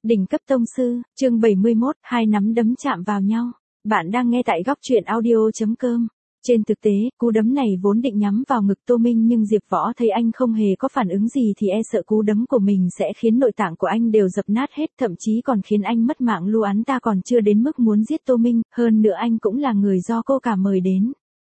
Đỉnh cấp tông sư, chương 71, hai nắm đấm chạm vào nhau. Bạn đang nghe tại góc truyện audio.com. Trên thực tế, cú đấm này vốn định nhắm vào ngực Tô Minh nhưng Diệp Võ thấy anh không hề có phản ứng gì thì e sợ cú đấm của mình sẽ khiến nội tạng của anh đều dập nát hết, thậm chí còn khiến anh mất mạng luôn. Án ta còn chưa đến mức muốn giết Tô Minh, hơn nữa anh cũng là người do cô cả mời đến.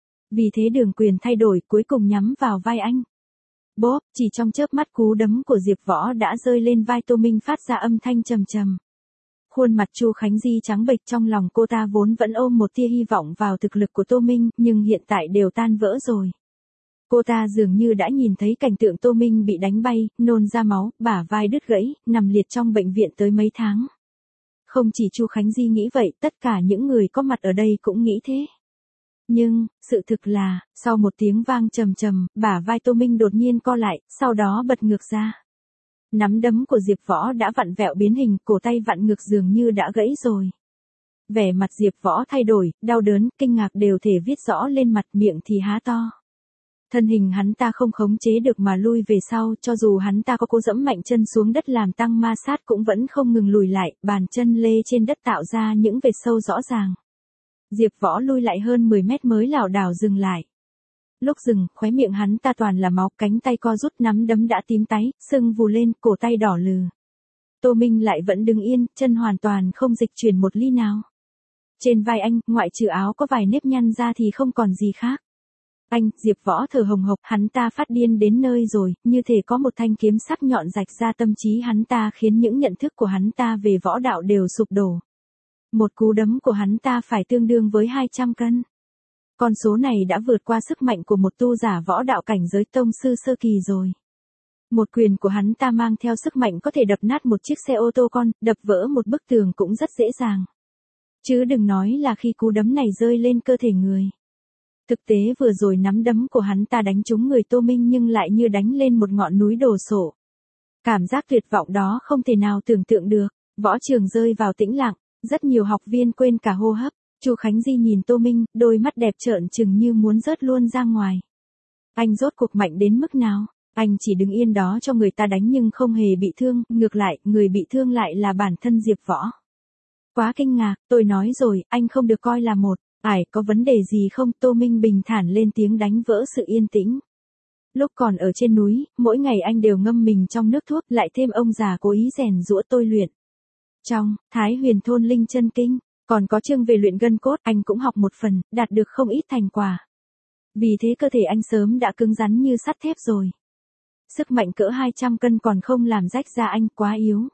Vì thế Đường Quyền thay đổi, cuối cùng nhắm vào vai anh. Bốp, chỉ trong chớp mắt cú đấm của Diệp Võ đã rơi lên vai Tô Minh phát ra âm thanh trầm trầm. Khuôn mặt Chu Khánh Di trắng bệch, trong lòng cô ta vốn vẫn ôm một tia hy vọng vào thực lực của Tô Minh, nhưng hiện tại đều tan vỡ rồi. Cô ta dường như đã nhìn thấy cảnh tượng Tô Minh bị đánh bay, nôn ra máu, bả vai đứt gãy, nằm liệt trong bệnh viện tới mấy tháng. Không chỉ Chu Khánh Di nghĩ vậy, tất cả những người có mặt ở đây cũng nghĩ thế. Nhưng, sự thực là, sau một tiếng vang trầm trầm, bả vai Tô Minh đột nhiên co lại, sau đó bật ngược ra. Nắm đấm của Diệp Võ đã vặn vẹo biến hình, cổ tay vặn ngược dường như đã gãy rồi. Vẻ mặt Diệp Võ thay đổi, đau đớn, kinh ngạc đều thể viết rõ lên mặt, miệng thì há to. Thân hình hắn ta không khống chế được mà lui về sau, cho dù hắn ta có cố dẫm mạnh chân xuống đất làm tăng ma sát cũng vẫn không ngừng lùi lại, bàn chân lê trên đất tạo ra những vệt sâu rõ ràng. Diệp Võ lui lại hơn 10 mét mới lảo đảo dừng lại. Lúc dừng, khóe miệng hắn ta toàn là máu, cánh tay co rút, nắm đấm đã tím tái, sưng vù lên, cổ tay đỏ lừ. Tô Minh lại vẫn đứng yên, chân hoàn toàn không dịch chuyển một ly nào. Trên vai anh, ngoại trừ áo có vài nếp nhăn ra thì không còn gì khác. Anh, Diệp Võ thở hồng hộc, hắn ta phát điên đến nơi rồi, như thể có một thanh kiếm sắc nhọn rạch ra tâm trí hắn ta, khiến những nhận thức của hắn ta về võ đạo đều sụp đổ. Một cú đấm của hắn ta phải tương đương với 200 cân. Con số này đã vượt qua sức mạnh của một tu giả võ đạo cảnh giới tông sư sơ kỳ rồi. Một quyền của hắn ta mang theo sức mạnh có thể đập nát một chiếc xe ô tô con, đập vỡ một bức tường cũng rất dễ dàng. Chứ đừng nói là khi cú đấm này rơi lên cơ thể người. Thực tế vừa rồi nắm đấm của hắn ta đánh trúng người Tô Minh nhưng lại như đánh lên một ngọn núi đổ sộ. Cảm giác tuyệt vọng đó không thể nào tưởng tượng được. Võ trường rơi vào tĩnh lặng. Rất nhiều học viên quên cả hô hấp. Chu Khánh Di nhìn Tô Minh, đôi mắt đẹp trợn trừng như muốn rớt luôn ra ngoài. Anh rốt cuộc mạnh đến mức nào? Anh chỉ đứng yên đó cho người ta đánh nhưng không hề bị thương, ngược lại, người bị thương lại là bản thân Diệp Võ. Quá kinh ngạc, tôi nói rồi, anh không được coi là một. Có vấn đề gì không? Tô Minh bình thản lên tiếng đánh vỡ sự yên tĩnh. Lúc còn ở trên núi, mỗi ngày anh đều ngâm mình trong nước thuốc, lại thêm ông già cố ý rèn giũa tôi luyện. Trong Thái Huyền Thôn Linh Chân Kinh, còn có chương về luyện gân cốt, anh cũng học một phần, đạt được không ít thành quả. Vì thế cơ thể anh sớm đã cứng rắn như sắt thép rồi. Sức mạnh cỡ 200 cân còn không làm rách da anh, quá yếu.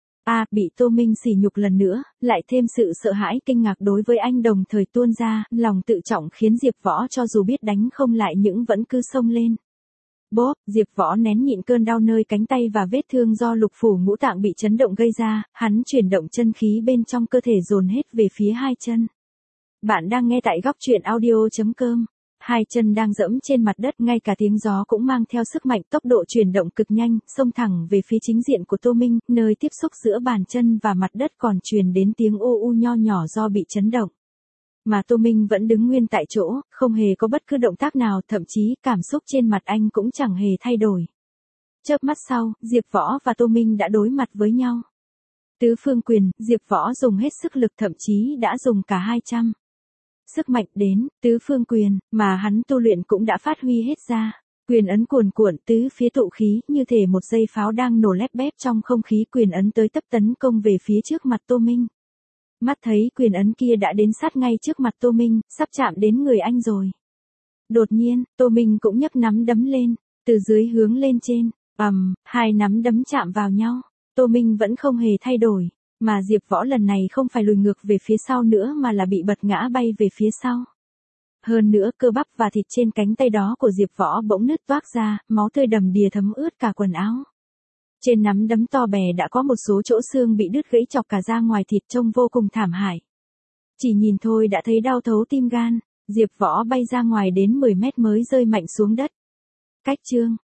Bị Tô Minh sỉ nhục lần nữa, lại thêm sự sợ hãi kinh ngạc đối với anh đồng thời tuôn ra, lòng tự trọng khiến Diệp Võ cho dù biết đánh không lại nhưng vẫn cứ xông lên. Bốp, Diệp Võ nén nhịn cơn đau nơi cánh tay và vết thương do lục phủ ngũ tạng bị chấn động gây ra, hắn chuyển động chân khí bên trong cơ thể dồn hết về phía hai chân. Bạn đang nghe tại góc truyện audio.com. Hai chân đang dẫm trên mặt đất, ngay cả tiếng gió cũng mang theo sức mạnh, tốc độ chuyển động cực nhanh, xông thẳng về phía chính diện của Tô Minh, nơi tiếp xúc giữa bàn chân và mặt đất còn truyền đến tiếng ô u nho nhỏ do bị chấn động. Mà Tô Minh vẫn đứng nguyên tại chỗ, không hề có bất cứ động tác nào, thậm chí cảm xúc trên mặt anh cũng chẳng hề thay đổi. Chớp mắt sau, Diệp Võ và Tô Minh đã đối mặt với nhau. Tứ phương quyền, Diệp Võ dùng hết sức lực, thậm chí đã dùng cả 200. Sức mạnh đến, tứ phương quyền, mà hắn tu luyện cũng đã phát huy hết ra. Quyền ấn cuồn cuộn tứ phía tụ khí, như thể một dây pháo đang nổ lép bép trong không khí, quyền ấn tới tấp tấn công về phía trước mặt Tô Minh. Mắt thấy quyền ấn kia đã đến sát ngay trước mặt Tô Minh, sắp chạm đến người anh rồi. Đột nhiên, Tô Minh cũng nhấc nắm đấm lên, từ dưới hướng lên trên, hai nắm đấm chạm vào nhau. Tô Minh vẫn không hề thay đổi, mà Diệp Võ lần này không phải lùi ngược về phía sau nữa mà là bị bật ngã bay về phía sau. Hơn nữa, cơ bắp và thịt trên cánh tay đó của Diệp Võ bỗng nứt toác ra, máu tươi đầm đìa thấm ướt cả quần áo. Trên nắm đấm to bè đã có một số chỗ xương bị đứt gãy chọc cả ra ngoài, thịt trông vô cùng thảm hại. Chỉ nhìn thôi đã thấy đau thấu tim gan, Diệp Võ bay ra ngoài đến 10 mét mới rơi mạnh xuống đất. Cách chương